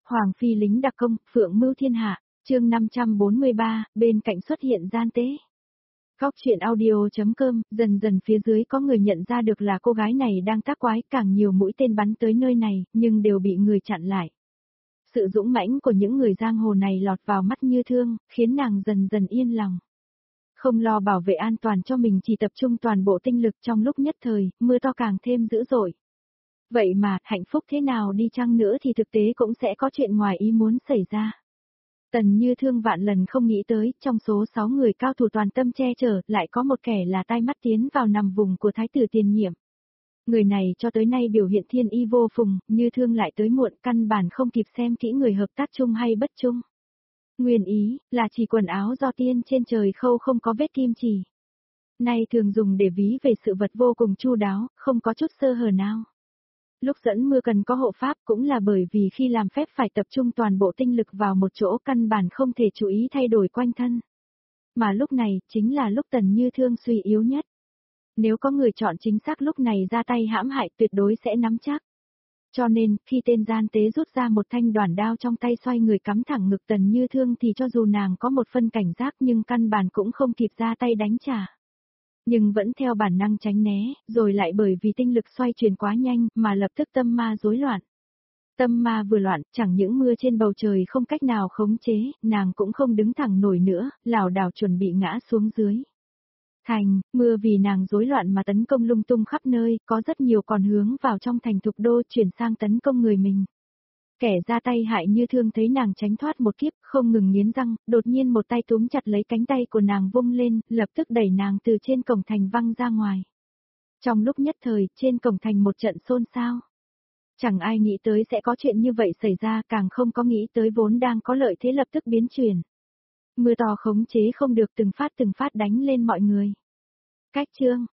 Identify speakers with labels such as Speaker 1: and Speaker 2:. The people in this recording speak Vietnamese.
Speaker 1: Hoàng phi lính đặc công, phượng mưu thiên hạ, chương 543, bên cạnh xuất hiện gian tế. Góc chuyện audio.com, dần dần phía dưới có người nhận ra được là cô gái này đang tác quái, càng nhiều mũi tên bắn tới nơi này, nhưng đều bị người chặn lại. Sự dũng mãnh của những người giang hồ này lọt vào mắt Như Thương, khiến nàng dần dần yên lòng. Không lo bảo vệ an toàn cho mình, chỉ tập trung toàn bộ tinh lực. Trong lúc nhất thời, mưa to càng thêm dữ dội. Vậy mà, hạnh phúc thế nào đi chăng nữa thì thực tế cũng sẽ có chuyện ngoài ý muốn xảy ra. Tần Như Thương vạn lần không nghĩ tới, trong số 6 người cao thủ toàn tâm che chở, lại có một kẻ là tai mắt tiến vào nằm vùng của thái tử tiền nhiệm. Người này cho tới nay biểu hiện thiên y vô phùng, Như Thương lại tới muộn, căn bản không kịp xem kỹ người hợp tác chung hay bất chung. Nguyên ý, là chỉ quần áo do tiên trên trời khâu không có vết kim chỉ. Nay thường dùng để ví về sự vật vô cùng chu đáo, không có chút sơ hở nào. Lúc dẫn mưa cần có hộ pháp cũng là bởi vì khi làm phép phải tập trung toàn bộ tinh lực vào một chỗ, căn bản không thể chú ý thay đổi quanh thân. Mà lúc này, chính là lúc Tần Như Thương suy yếu nhất. Nếu có người chọn chính xác lúc này ra tay hãm hại, tuyệt đối sẽ nắm chắc. Cho nên, khi tên gian tế rút ra một thanh đoản đao trong tay, xoay người cắm thẳng ngực Tần Như Thương, thì cho dù nàng có một phân cảnh giác nhưng căn bản cũng không kịp ra tay đánh trả. Nhưng vẫn theo bản năng tránh né, rồi lại bởi vì tinh lực xoay chuyển quá nhanh mà lập tức tâm ma rối loạn. Tâm ma vừa loạn, chẳng những mưa trên bầu trời không cách nào khống chế, nàng cũng không đứng thẳng nổi nữa, lảo đảo chuẩn bị ngã xuống dưới. Thành, mưa vì nàng rối loạn mà tấn công lung tung khắp nơi, có rất nhiều còn hướng vào trong thành Thục Đô chuyển sang tấn công người mình. Kẻ ra tay hại Như Thương thấy nàng tránh thoát một kiếp, không ngừng nghiến răng, đột nhiên một tay túm chặt lấy cánh tay của nàng vung lên, lập tức đẩy nàng từ trên cổng thành văng ra ngoài. Trong lúc nhất thời, trên cổng thành một trận xôn xao. Chẳng ai nghĩ tới sẽ có chuyện như vậy xảy ra, càng không có nghĩ tới vốn đang có lợi thế lập tức biến chuyển. Mưa to khống chế không được, từng phát đánh lên mọi người. Cách chương,